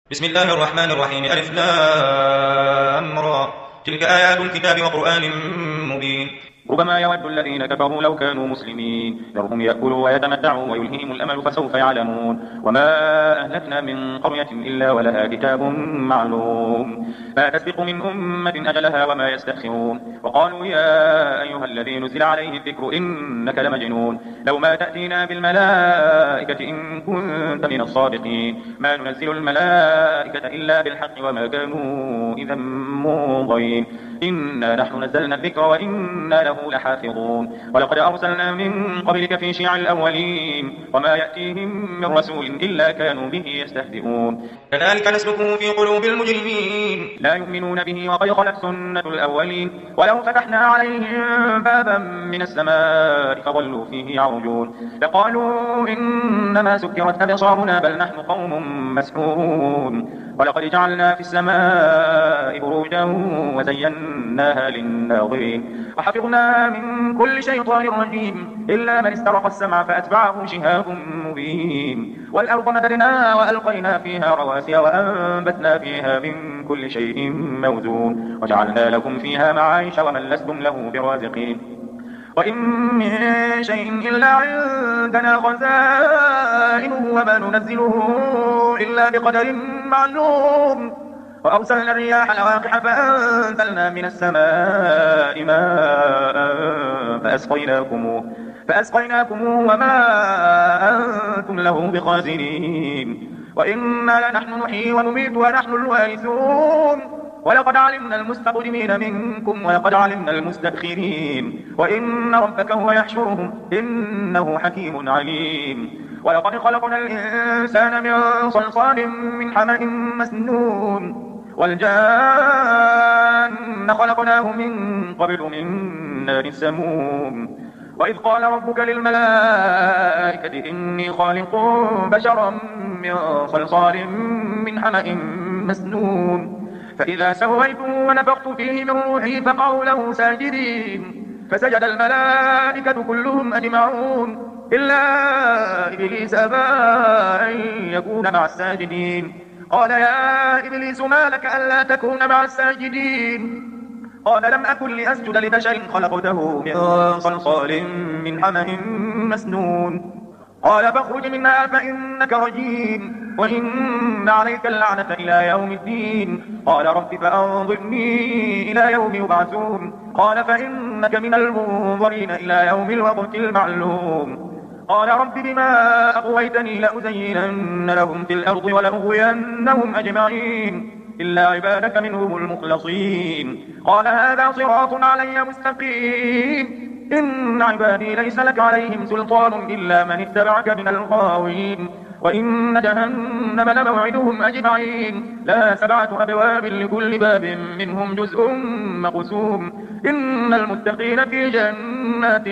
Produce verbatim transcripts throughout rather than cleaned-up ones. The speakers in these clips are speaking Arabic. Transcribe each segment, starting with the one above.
بسم الله الرحمن الرحيم. ألف لام را. تلك آيات الكتاب وقرآن مبين. ربما يود الذين كفروا لو كانوا مسلمين ذرهم يأكلوا ويتمتعوا ويلههم الأمل فسوف يعلمون. وما أهلكنا من قرية إلا ولها كتاب معلوم ما تسبق من أمة أجلها وما يستأخرون. وقالوا يا أيها الذي نزل عليه الذكر إنك لمجنون لو ما تأتينا بالملائكة إن كنت من الصادقين ما ننزل الملائكة إلا بالحق وما كانوا إذا منظرين. إنا نحن نزلنا الذكر وإنا له لحافظون. ولقد أرسلنا من قبلك في شيع الأولين وما يأتيهم من رسول إلا كانوا به يستهزئون. كذلك نسلكه في قلوب المجرمين لا يؤمنون به وقد خلت سنة الأولين. ولو فتحنا عليهم بابا من السماء فظلوا فيه يعرجون لقالوا إنما سكرت أبصارنا بل نحن قوم مسحورون. ولقد جعلنا في السماء بروجا وزيناها للناظرين وحفظنا من كل شيطان رجيم إلا من استرق السمع فأتبعه شهاب مبين. والأرض مددناها وألقينا فيها رواسي وأنبتنا فيها من كل شيء موزون وجعلنا لكم فيها معايش ومن لستم له برازقين. وإن من شيء إلا عندنا خزائنه وما ننزله إلا بقدر معلوم. وأرسلنا الرياح لواقح فأنزلنا من السماء ماء فأسقيناكموه فأسقيناكموه وما أنتم له بخازنين. وإنا لنحن نحيي ونميت ونحن الوارثون. ولقد علمنا المستقدمين منكم ولقد علمنا المستأخرين وإن ربك هو يحشرهم إنه حكيم عليم. ولقد خلقنا الإنسان من صلصال من حمأ مسنون والجان خلقناه من قبل من نار السموم. وإذ قال ربك للملائكة إني خالق بشرا من صلصال من حمأ مسنون فإذا سويته ونفخت فيه من روحي فقعوا له ساجدين فسجد الملائكة كلهم أجمعون إلا إبليس أبى أن يكون مع الساجدين. قال يا إبليس ما لك ألا تكون مع الساجدين؟ قال لم أكن لأسجد لبشر خلقته من صلصال من حمأ مسنون. قال فاخرج منها فإنك رجيم وإن عليك اللعنة إلى يوم الدين. قال رب فأنظرني إلى يوم يبعثون. قال فإنك من المنظرين إلى يوم الوقت المعلوم. قال رب بما أغويتني لأزينن لهم في الأرض ولأغوينهم أجمعين إلا عبادك منهم المخلصين. قال هذا صراط علي مستقيم إن عبادي ليس لك عليهم سلطان إلا من اتبعك من الغاوين. وإن جهنم لموعدهم أجمعين لها سبعة أبواب لكل باب منهم جزء مقسوم. إن المتقين في جنات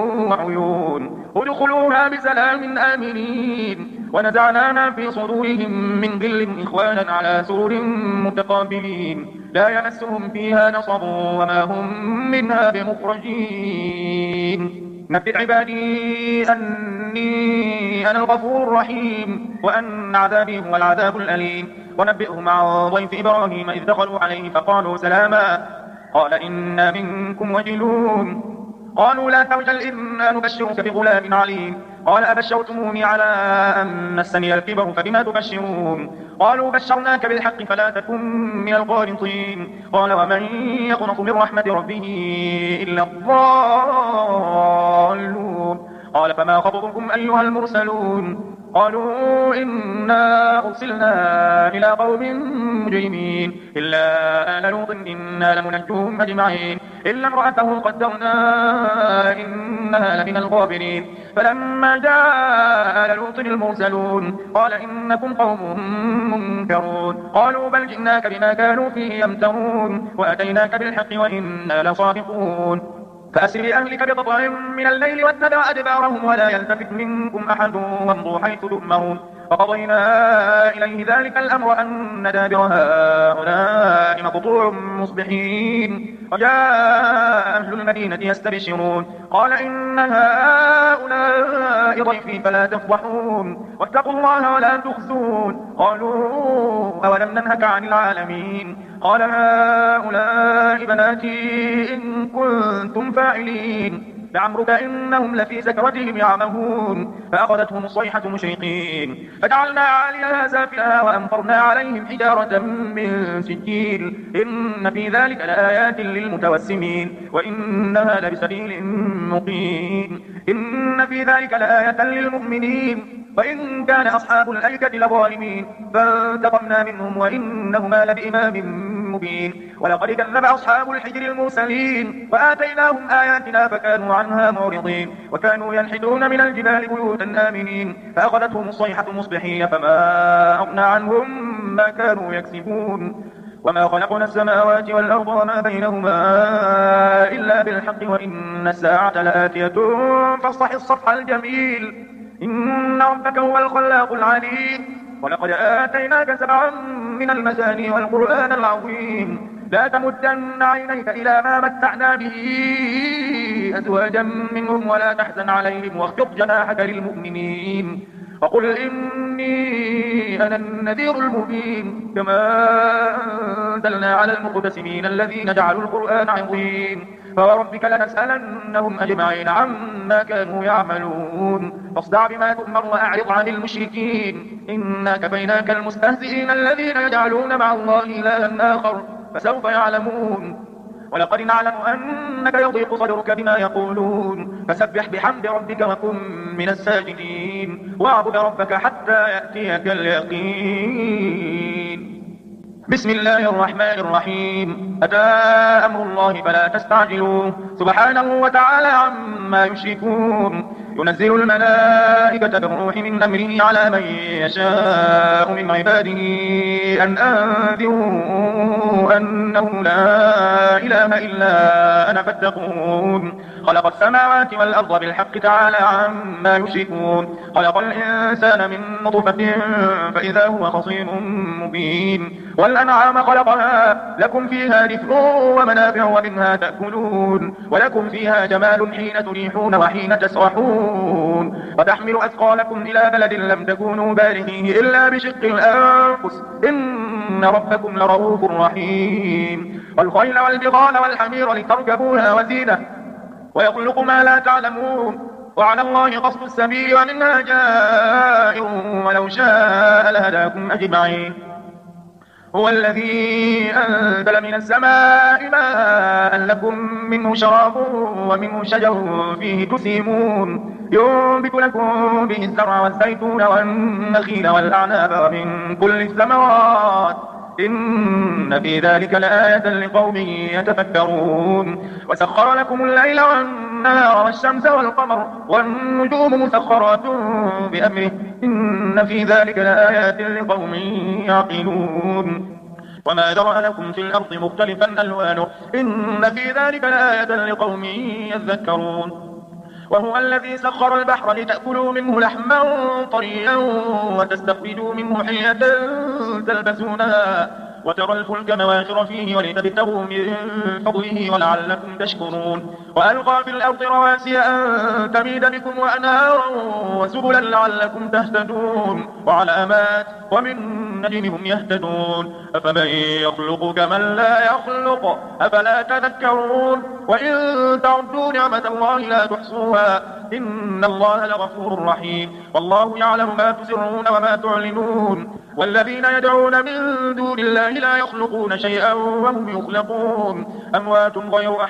وعيون ادخلوها بسلام آمنين. ونزعنا ما في صدورهم من غل إخوانا على سرر متقابلين لا يمسهم فيها نصب وما هم منها بمخرجين. نبئ عبادي أني أنا الغفور الرحيم وأن عذابي هو العذاب الأليم. ونبئهم عن ضيف إبراهيم إذ دخلوا عليه فقالوا سلاما قال إنا منكم وجلون. قالوا لا توجل إنا نبشرك بغلام عليم. قال أبشرتموني على أن مسني الكبر فبما تبشرون؟ قالوا بشرناك بالحق فلا تكن من القانطين. قال ومن يقنط من رحمة ربه إلا الضالون. قال فما خطبكم أيها المرسلون؟ قالوا إنا أرسلنا إلى قوم مجرمين إلا آل لوط إنا لمنجوهم أجمعين إلا امرأته قدرنا إنها لمن الغابرين. فلما جاء آل لوط المرسلون قال إنكم قوم منكرون. قالوا بل جئناك بما كانوا فيه يمترون وأتيناك بالحق وإنا لصادقون. فأسر بأهلك بقطع من الليل واتبع أدبارهم ولا يلتفت منكم أحد وامضوا حيث تؤمرون. فقضينا إليه ذلك الأمر أن دابر هؤلاء مقطوع مصبحين. وجاء أهل المدينة يستبشرون قال إن هؤلاء ضيفي فلا تفضحون واتقوا الله ولا تخزون. قالوا أولم ننهك عن العالمين؟ قال هؤلاء بناتي إن كنتم فاعلين. لعمرك إنهم لفي سكرتهم يعمهون. فأخذتهم الصيحة مشرقين فجعلنا عاليها سافلها وأمطرنا عليهم حجارة من سجيل. إن في ذلك لآيات للمتوسمين وإنها لبسبيل مقيم. إن في ذلك لآية للمؤمنين وإن كان أصحاب الأيكة لظالمين فانتقمنا منهم وإنهما لبإمام مبين. ولقد كذب أصحاب الحجر المرسلين وآتيناهم آياتنا فكانوا عنها معرضين. وكانوا ينحتون من الجبال بيوتا آمنين فأخذتهم الصيحة مصبحين فما أغنى عنهم ما كانوا يكسبون. وما خلقنا السماوات والأرض وما بينهما إلا بالحق وإن الساعة لآتية فاصفح الصفح الجميل. إن ربك هو الخلاق العليم. ولقد آتيناك سبعا من المثاني والقرآن العظيم. لا تمدن عينيك إلى ما متعنا به أزواجا منهم ولا تحزن عليهم واخفض جناحك للمؤمنين وقل إني أنا النذير المبين. كما أنزلنا على المقتسمين الذين جعلوا القرآن عظيم. فوربك لنسألنهم أجمعين عما كانوا يعملون. فاصدع بما تؤمر وأعرض عن المشركين. إنا كفيناك المستهزئين الذين يجعلون مع الله إلها آخر فسوف يعلمون. ولقد نعلم أنك يضيق صدرك بما يقولون فسبح بحمد ربك وكن من الساجدين واعبد ربك حتى يأتيك اليقين. بسم الله الرحمن الرحيم. أتى أمر الله فلا تستعجلوه سبحانه وتعالى عما يشركون. ينزل الملائكة بالروح من أمره على من يشاء من عباده أن أنذروا أنه لا إله إلا أنا فاتقون. خلق السماوات والأرض بالحق تعالى عما يشركون. خلق الإنسان من نطفة فإذا هو خصيم مبين. والأنعام خلقها لكم فيها دفء ومنافع ومنها تأكلون ولكم فيها جمال حين تريحون وحين تسرحون. وتحمل أثقالكم إلى بلد لم تكونوا بالغيه إلا بشق الأنفس إن ربكم لرؤوف رحيم. والخيل والبغال والحمير لتركبوها وزينة ويخلق ما لا تعلمون. وعلى الله قصد السبيل ومنها جائر ولو شاء لهداكم أجمعين. هو الذي أنزل من السماء ماء لكم منه شراب ومنه شجر فيه تسيمون. ينبت لكم به الزرع والزيتون والنخيل والأعناب ومن كل الثمرات إن في ذلك لآية لقوم يتفكرون. وسخر لكم الليل والنهار والشمس والقمر والنجوم مسخرات بأمره إن في ذلك لآيات لقوم يعقلون. وما ذرأ لكم في الأرض مختلفا ألوانه إن في ذلك لآية لقوم يذكرون. وهو الذي سخر البحر لتأكلوا منه لحما طريا وتستخرجوا منه حلية تلبسونها وترى الفلك مواخر فيه ولتبتغوا من فضله ولعلكم تشكرون. وألقى في الأرض رواسي أن تميد بكم وأنهارا وسبلا لعلكم تهتدون وعلامات وبالنجم هم يهتدون. أفمن يخلق كمن لا يخلق أفلا تذكرون. وإن تعدوا نعمة الله لا تحصوها إن الله لغفور رحيم. والله يعلم ما تسرون وما تعلنون. والذين يدعون من دون الله لا يخلقون شيئا وهم يخلقون أموات غير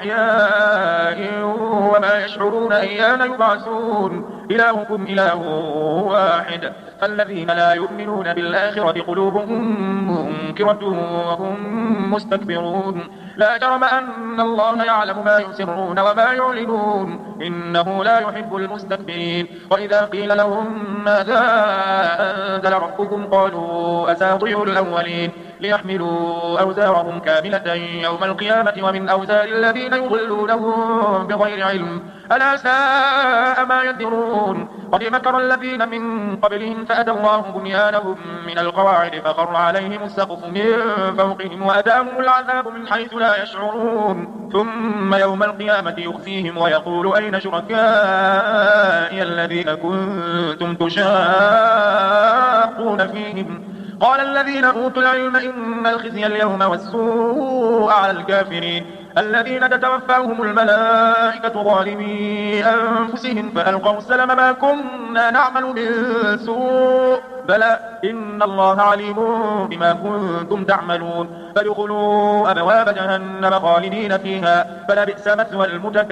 أحياء وما يشعرون أيان يبعثون. إلهكم إله واحد. فالذين لا يؤمنون بالآخرة قلوبهم منكرة وهم مستكبرون. لا جرم أن الله يعلم ما يسرون وما يعلنون إنه لا يحب المستكبرين. وإذا قيل لهم ماذا أنزل ربكم قالوا أساطير الأولين ليحملوا أوزارهم كاملة يوم القيامة ومن أوزار الذين يضلونهم بغير علم ألا ساء ما يذرون قد مكر الذين من قبلهم فأتى الله بنيانهم من القواعد فخر عليهم السقف من فوقهم وأتاهم العذاب من حيث لا يشعرون ثم يوم القيامة يخزيهم ويقول أين شركائي الذين كنتم تشاقون فيهم قال الذين أوتوا العلم إن الخزي اليوم والسوء على الكافرين الذين تتوفاهم الملائكة ظالمي أنفسهم فألقوا السلم ما كنا نعمل من سوء بلى إن الله عليم بما كنتم تعملون فادخلوا أبواب جهنم خالدين فيها فلبئس مثوى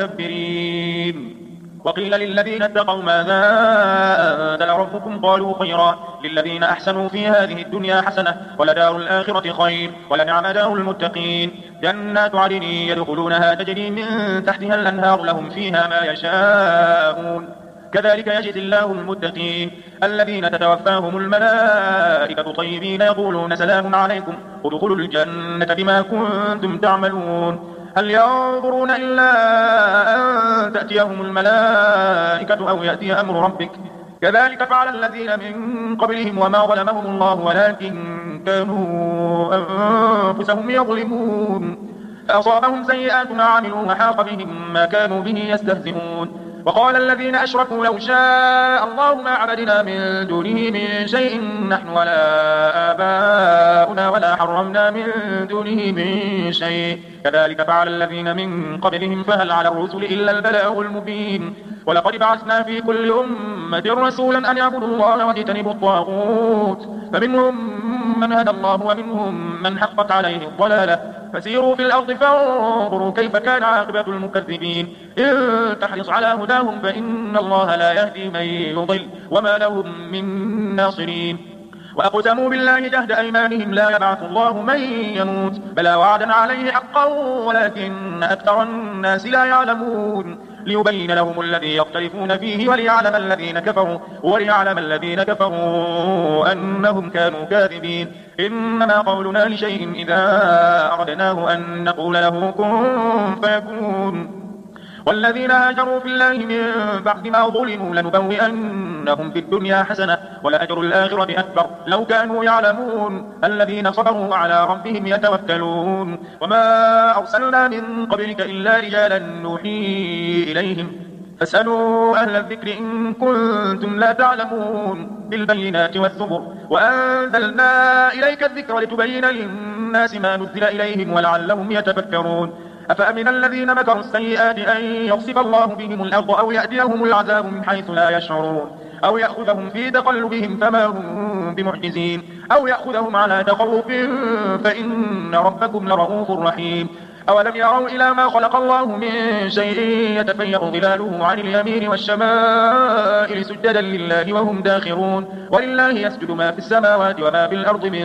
المتكبرين وقيل للذين اتقوا ماذا أنزل ربكم قالوا خيرا للذين أحسنوا في هذه الدنيا حسنة ولدار الآخرة خير ولنعم دار المتقين جنات عدن يدخلونها تجري من تحتها الأنهار لهم فيها ما يشاءون كذلك يجزي الله المتقين الذين تتوفاهم الملائكة طيبين يقولون سلام عليكم ادخلوا الجنة بما كنتم تعملون هل ينظرون إلا أن تأتيهم الملائكة أو يأتي أمر ربك كذلك فعل الذين من قبلهم وما ظلمهم الله ولكن كانوا أنفسهم يظلمون فأصابهم سيئات ما عملوا وحاق بهم ما كانوا به يستهزئون وقال الذين أشركوا لو شاء الله ما عبدنا من دونه من شيء نحن ولا آباؤنا ولا حرمنا من دونه من شيء كذلك فعل الذين من قبلهم فهل على الرسل إلا البلاغ المبين ولقد بعثنا في كل أمة رسولا أن يعبدوا الله واجتنبوا الطاغوت فمنهم من هدى الله ومنهم من حقت عليه الضلالة فسيروا في الأرض فانظروا كيف كان عاقبة المكذبين إن تحرص على هداهم فإن الله لا يهدي من يضل وما لهم من ناصرين وأقسموا بالله جهد أيمانهم لا يبعث الله من يموت بلى وعدا عليه حقا ولكن أكثر الناس لا يعلمون ليبين لهم الذي يختلفون فيه وليعلم الذين كفروا وليعلم الذين كفروا أنهم كانوا كاذبين إنما قولنا لشيء إذا أردناه أن نقول له كن فيكون والذين هاجروا في الله من بعد ما ظلموا لنبوئنهم في الدنيا حسنة ولأجر الآخرة أكبر لو كانوا يعلمون الذين صبروا على ربهم يتوكلون وما أرسلنا من قبلك إلا رجالا نوحي إليهم فاسألوا أهل الذكر إن كنتم لا تعلمون بالبينات والزبر وأنزلنا إليك الذكر لتبين للناس ما نزل إليهم ولعلهم يتفكرون أفأمن الذين مكروا السيئات أن يخسف الله بهم الأرض أو يأتيهم العذاب من حيث لا يشعرون أو يأخذهم في تقلبهم فما هم بمعجزين أو يأخذهم على تخوف فإن ربكم لرؤوف رحيم أولم يروا إلى ما خلق الله من شيء يتفيأ ظلاله عن اليمين والشمائل سجدا لله وهم داخرون ولله يسجد ما في السماوات وما في الأرض من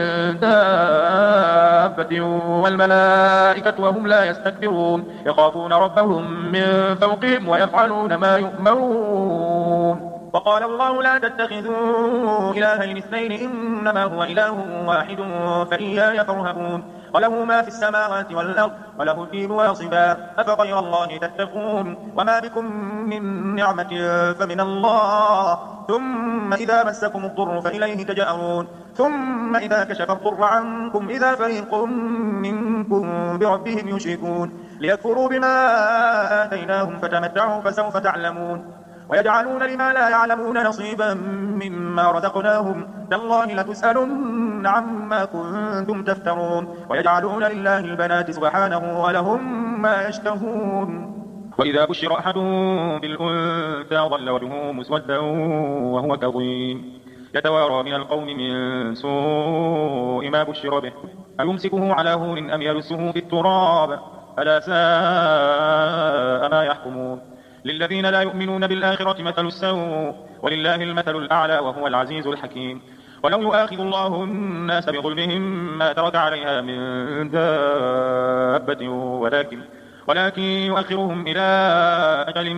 دابة والملائكة وهم لا يستكبرون يخافون ربهم من فوقهم ويفعلون ما يؤمرون وقال الله لا تتخذوا إلهين اثنين إنما هو إله واحد فإياي فارهبون وله ما في السماوات والأرض وله الدين واصبا أفغير الله تتقون وما بكم من نعمة فمن الله ثم إذا مسكم الضر فإليه تجأرون ثم إذا كشف الضر عنكم إذا فريق منكم بربهم يشركون ليكفروا بما آتيناهم فتمتعوا فسوف تعلمون ويجعلون لما لا يعلمون نصيبا مما رزقناهم تالله لتسألن عما كنتم تفترون ويجعلون لله البنات سبحانه ولهم ما يشتهون وإذا بشر أحدهم بالأنثى ظل وجهه مسودا وهو كظيم يتوارى من القوم من سوء ما بشر به أيمسكه على هون أم يرسه في التراب ألا ساء ما يحكمون للذين لا يؤمنون بالآخرة مثل السوء ولله المثل الأعلى وهو العزيز الحكيم ولو يؤاخذ الله الناس بظلمهم ما ترك عليها من دابة ولكن ولكن يؤخرهم إلى أجل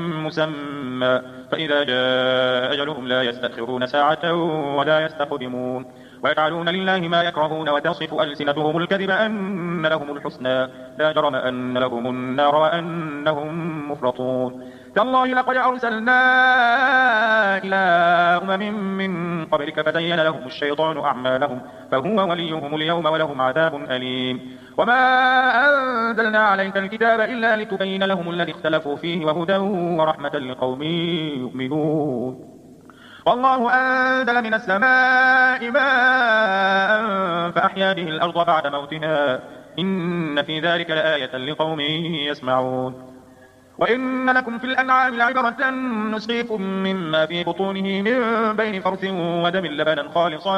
مسمى فإذا جاء أجلهم لا يستأخرون ساعة ولا يستقدمون ويجعلون لله ما يكرهون وتصف ألسنتهم الكذب أن لهم الحسنى لا جرم أن لهم النار وأنهم مفرطون. تالله لقد أرسلنا إلى أمم من قبلك فزين لهم الشيطان أعمالهم فهو وليهم اليوم ولهم عذاب أليم. وما أنزلنا عليك الكتاب إلا لتبين لهم الذي اختلفوا فيه وهدى ورحمة لقوم يؤمنون. والله أنزل من السماء ماء فأحيا به الأرض بعد موتها إن في ذلك لآية لقوم يسمعون. وإن لكم في الأنعام لعبرة نسقيكم مما في بطونه من بين فرث ودم لبنا خالصا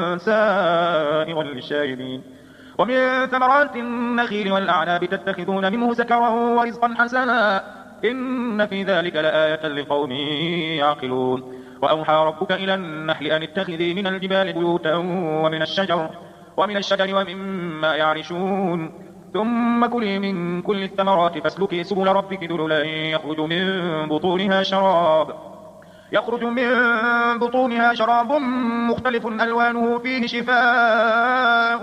سائغا للشاربين ومن ثمرات النخيل والأعناب تتخذون منه سكرا ورزقا حسنا إن في ذلك لآية لقوم يعقلون. وأوحى ربك إلى النحل أن اتخذي من الجبال بيوتا ومن الشجر ومن الشجر ومما يعرشون ثم كلي من كل الثمرات فاسلكي سبل ربك ذللا يخرج من بطونها شراب يخرج من بطونها شراب مختلف ألوانه فيه شفاء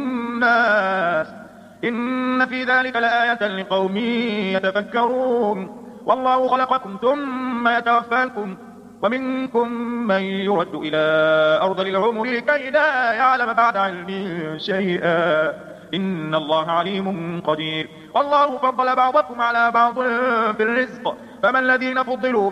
للناس إن في ذلك لآية لقوم يتفكرون. والله خلقكم ثم يتوفاكم ومنكم من يرد إلى أرض العمر لكي لا يعلم بعد علم شيئا إن الله عليم قدير. والله فضل بعضكم على بعض في الرزق فما الذين فضلوا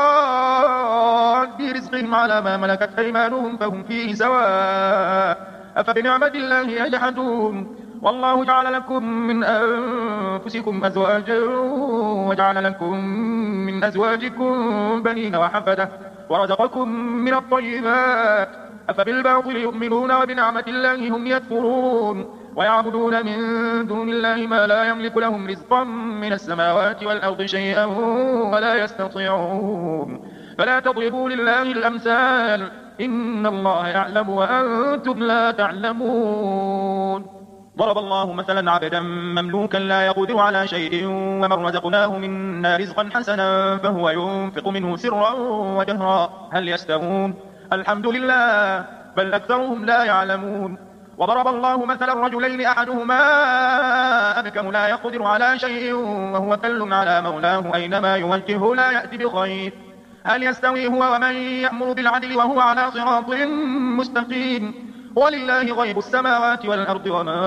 براد رزقهم على ما ملكت أيمانهم فهم فيه سواء أفبنعمة الله يجحدون. والله جعل لكم من أنفسكم أزواجا وجعل لكم من أزواجكم بنين وحفدة ورزقكم من الطيبات أفبالباطل يؤمنون وبنعمة الله هم يكفرون ويعبدون من دون الله ما لا يملك لهم رزقا من السماوات والأرض شيئا ولا يستطيعون. فلا تضربوا لله الأمثال إن الله يعلم وأنتم لا تعلمون. ضرب الله مثلا عبدا مملوكا لا يقدر على شيء ومن رزقناه منا رزقا حسنا فهو ينفق منه سرا وجهرا هل يستوون الحمد لله بل أكثرهم لا يعلمون. وضرب الله مثلا رجلين أحدهما أبكم لا يقدر على شيء وهو كل على مولاه أينما يوجهه لا يأتي بخير هل يستوي هو ومن يأمر بالعدل وهو على صراط مستقيم. ولله غيب السماوات والأرض وما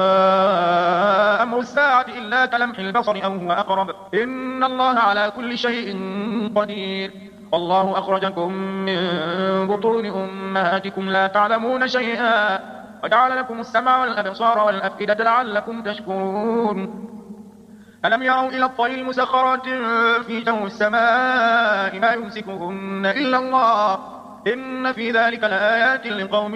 أمر الساعة إلا كلمح البصر أو هو أقرب إن الله على كل شيء قدير. والله أخرجكم من بطون أمهاتكم لا تعلمون شيئا وجعل لكم السمع والأبصار والأفئدة لعلكم تشكرون. ألم يروا إلى الطير مسخرات في جو السماء ما يمسكهن إلا الله إن في ذلك لآيات لقوم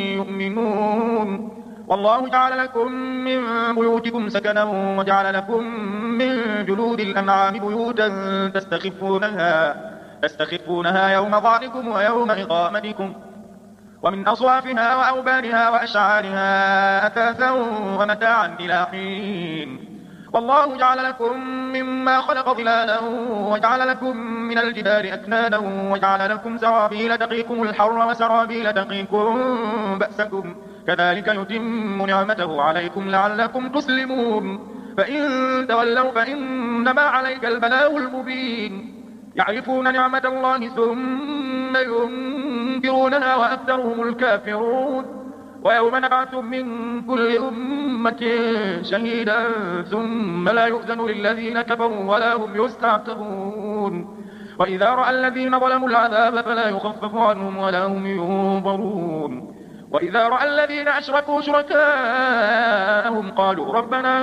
يؤمنون. والله جعل لكم من بيوتكم سكنا وجعل لكم من جلود الأنعام بيوتا تستخفونها تستخفونها يوم ظعنكم ويوم إقامتكم ومن أصوافها وأوبارها وأشعارها أثاثا ومتاعا إلى حين. والله جعل لكم مما خلق ظلالا وجعل لكم من الجبال أكنانا وجعل لكم سرابيل تقيكم الحر وسرابيل تقيكم بأسكم كذلك يتم نعمته عليكم لعلكم تسلمون. فإن تولوا فإنما عليك البلاغ المبين. يعرفون نعمة الله ثم ينكرونها وأكثرهم الكافرون. ويوم نبعث من كل أمة شهيدا ثم لا يؤذن للذين كفروا ولا هم يستعتبون. وإذا رأى الذين ظلموا العذاب فلا يخفف عنهم ولا هم ينظرون. وإذا رأى الذين أشركوا شركاءهم قالوا ربنا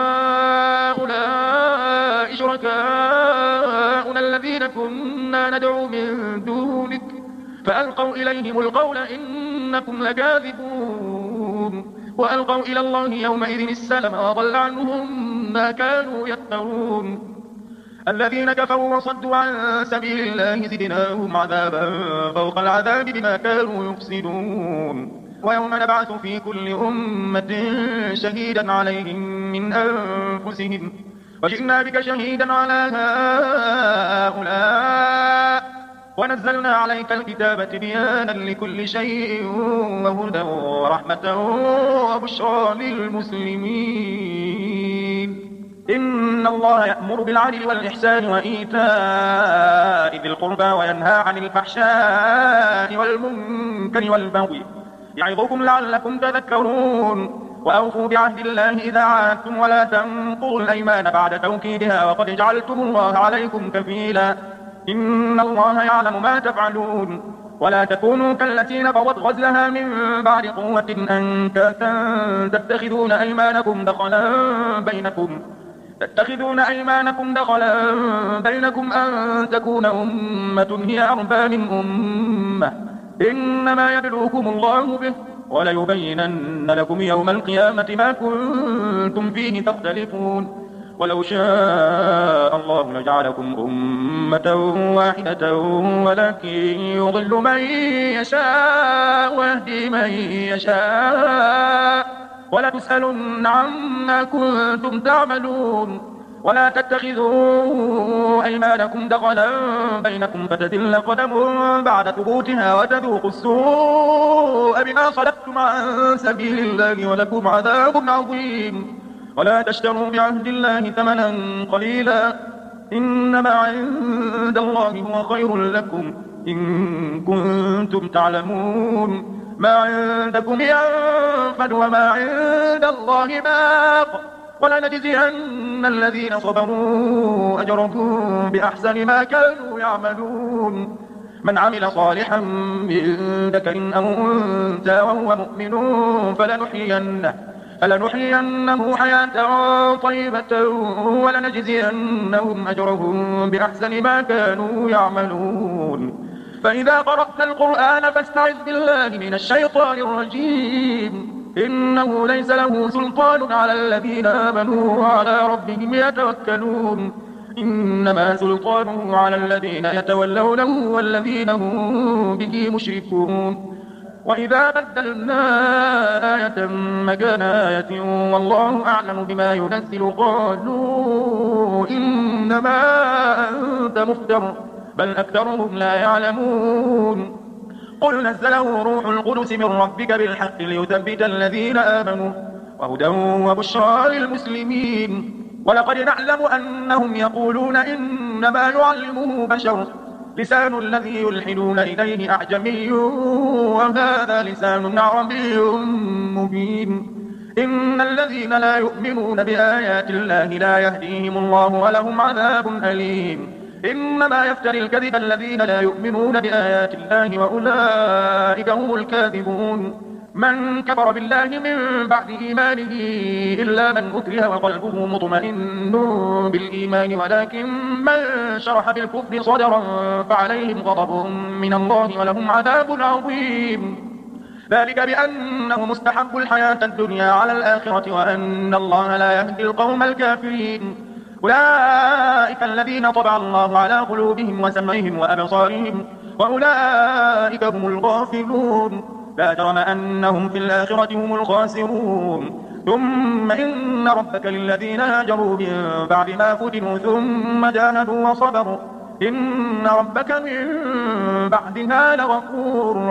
هؤلاء شركاؤنا الذين كنا ندعو من دونك فألقوا إليهم القول إنكم لكاذبون. وألقوا إلى الله يومئذ السلم وضل عنهم ما كانوا يفترون. الذين كفروا وصدوا عن سبيل الله زدناهم عذابا فوق العذاب بما كانوا يفسدون. ويوم نبعث في كل أمة شهيدا عليهم من أنفسهم وجئنا بك شهيدا على هؤلاء ونزلنا عليك الكتاب تبيانا لكل شيء وهدى ورحمة وبشرى للمسلمين. إن الله يأمر بالعدل والإحسان وإيتاء ذي القربى وينهى عن الفحشاء والمنكر والبغي يعظكم لعلكم تذكرون. وأوفوا بعهد الله إذا عاهدتم ولا تنقضوا الأيمان بعد توكيدها وقد جعلتم الله عليكم كفيلا. إن الله يعلم ما تفعلون. ولا تكونوا كالتي نقضت غزلها من بعد قوة أنكاثا تتخذون أيمانكم دخلا بينكم تتخذون أيمانكم دخلا بينكم أن تكون أمة هي أربى من أمة إنما يبلوكم الله به وليبينن لكم يوم القيامة ما كنتم فيه تختلفون. ولو شاء الله لجعلكم أمة واحدة ولكن يضل من يشاء ويهدي من يشاء ولتسألن عما كنتم تعملون. ولا تتخذوا أيمانكم دخلا بينكم فتزل قدم بعد ثبوتها وتذوقوا السوء بما صددتم عن سبيل الله ولكم عذاب عظيم. ولا تشتروا بعهد الله ثمنا قليلا إنما عند الله هو خير لكم إن كنتم تعلمون. ما عندكم ينفد وما عند الله باق ولنجزين الذين صبروا أجرهم بأحسن ما كانوا يعملون. من عمل صالحا من ذكر أو أنثى وهو مؤمن فلنحيينه فلنحيينه حياة طيبة ولنجزينهم أجرهم بأحسن ما كانوا يعملون. فإذا قرأت القرآن فاستعذ بالله من الشيطان الرجيم إنه ليس له سلطان على الذين آمنوا وعلى ربهم يتوكلون. إنما سلطانه على الذين يتولونه والذين هم به مشركون. وإذا بدلنا آية مكان آية والله أعلم بما ينزل قالوا إنما أنت مفتر بل أكثرهم لا يعلمون. قل نزله روح القدس من ربك بالحق ليثبت الذين آمنوا وهدى وبشرى للمسلمين. ولقد نعلم أنهم يقولون إنما يعلمه بشر لسان الذي يلحدون إليه أعجمي وهذا لسان عربي مبين. إن الذين لا يؤمنون بآيات الله لا يهديهم الله ولهم عذاب أليم. إنما يفتري الكذب الذين لا يؤمنون بآيات الله وأولئك هم الكاذبون. من كفر بالله من بعد إيمانه إلا من أكره وقلبه مطمئن بالإيمان ولكن من شرح بالكفر صدرا فعليهم غضب من الله ولهم عذاب عظيم. ذلك بأنه مستحب الحياة الدنيا على الآخرة وأن الله لا يهدي القوم الكافرين. أولئك الذين طبع الله على قلوبهم وسمعهم وأبصارهم وأولئك هم الغافلون. لا جرم أنهم في الآخرة هم الخاسرون. ثم إن ربك للذين هاجروا من بعد ما فتنوا ثم جاهدوا وصبروا إن ربك من بعدها لغفور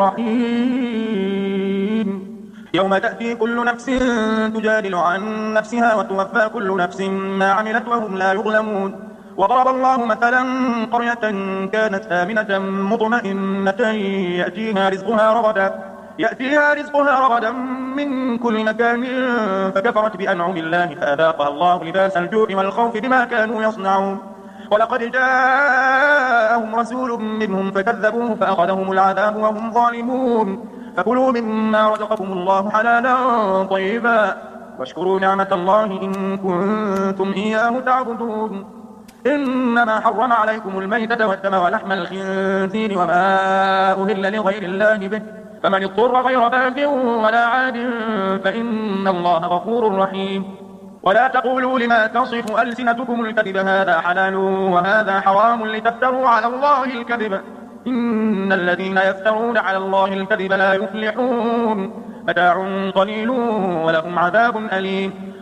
رحيم. يوم تأتي كل نفس تجادل عن نفسها وتوفى كل نفس ما عملت وهم لا يظلمون. وضرب الله مثلا قرية كانت آمنة مطمئنة يأتيها رزقها رغدا يأتيها رزقها رغدا من كل مكان فكفرت بأنعم الله فأذاقها الله لباس الجوع والخوف بما كانوا يصنعون. ولقد جاءهم رسول منهم فكذبوه فأخذهم العذاب وهم ظالمون. فكلوا مما رزقكم الله حلالا طيبا واشكروا نعمة الله إن كنتم إياه تعبدون. إنما حرم عليكم الميتة والدم ولحم الخنزير وما أهل لغير الله به فمن اضطر غير باغ ولا عاد فإن الله غفور رحيم. ولا تقولوا لما تصف ألسنتكم الكذب هذا حلال وهذا حرام لتفتروا على الله الكذب إن الذين يفترون على الله الكذب لا يفلحون. متاع قليل ولهم عذاب أليم.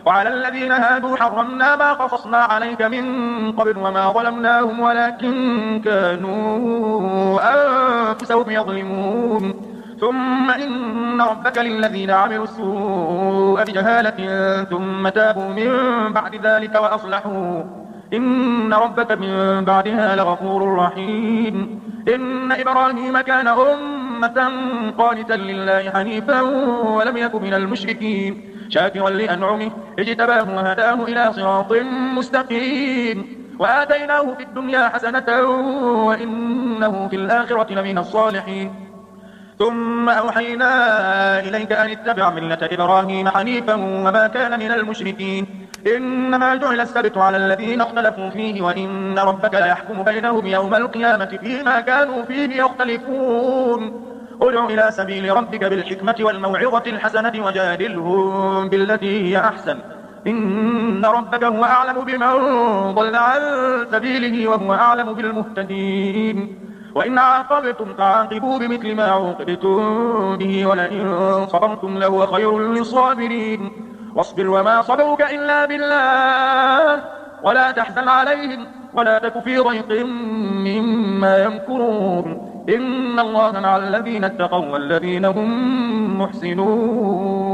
وعلى الذين هادوا حرمنا ما قصصنا عليك من قبل وما ظلمناهم ولكن كانوا أنفسهم يظلمون ثم إن ربك للذين عملوا السوء بجهالة ثم تابوا من بعد ذلك وأصلحوا إن ربك من بعدها لغفور رحيم إن إبراهيم كان أمة قانتا لله حنيفا ولم يك من المشركين شاكرا لأنعمه اجتباه وهداه إلى صراط مستقيم وآتيناه في الدنيا حسنة وإنه في الآخرة لمن الصالحين ثم أوحينا إليك أن اتبع ملة إبراهيم حنيفا وما كان من المشركين إنما جعل السبت على الذين اختلفوا فيه وإن ربك ليحكم بينهم يوم القيامة فيما كانوا فيه يختلفون ادع إلى سبيل ربك بالحكمة والموعظة الحسنة وجادلهم بالتي هي أحسن إن ربك هو أعلم بمن ضل عن سبيله وهو أعلم بالمهتدين وإن عاقبتم فعاقبوا بمثل ما عوقبتم به ولئن صبرتم لهو خير للصابرين واصبر وما صبرك إلا بالله ولا تحزن عليهم ولا تك في ضيق مما يمكرون إن الله مع الذين اتقوا والذين هم محسنون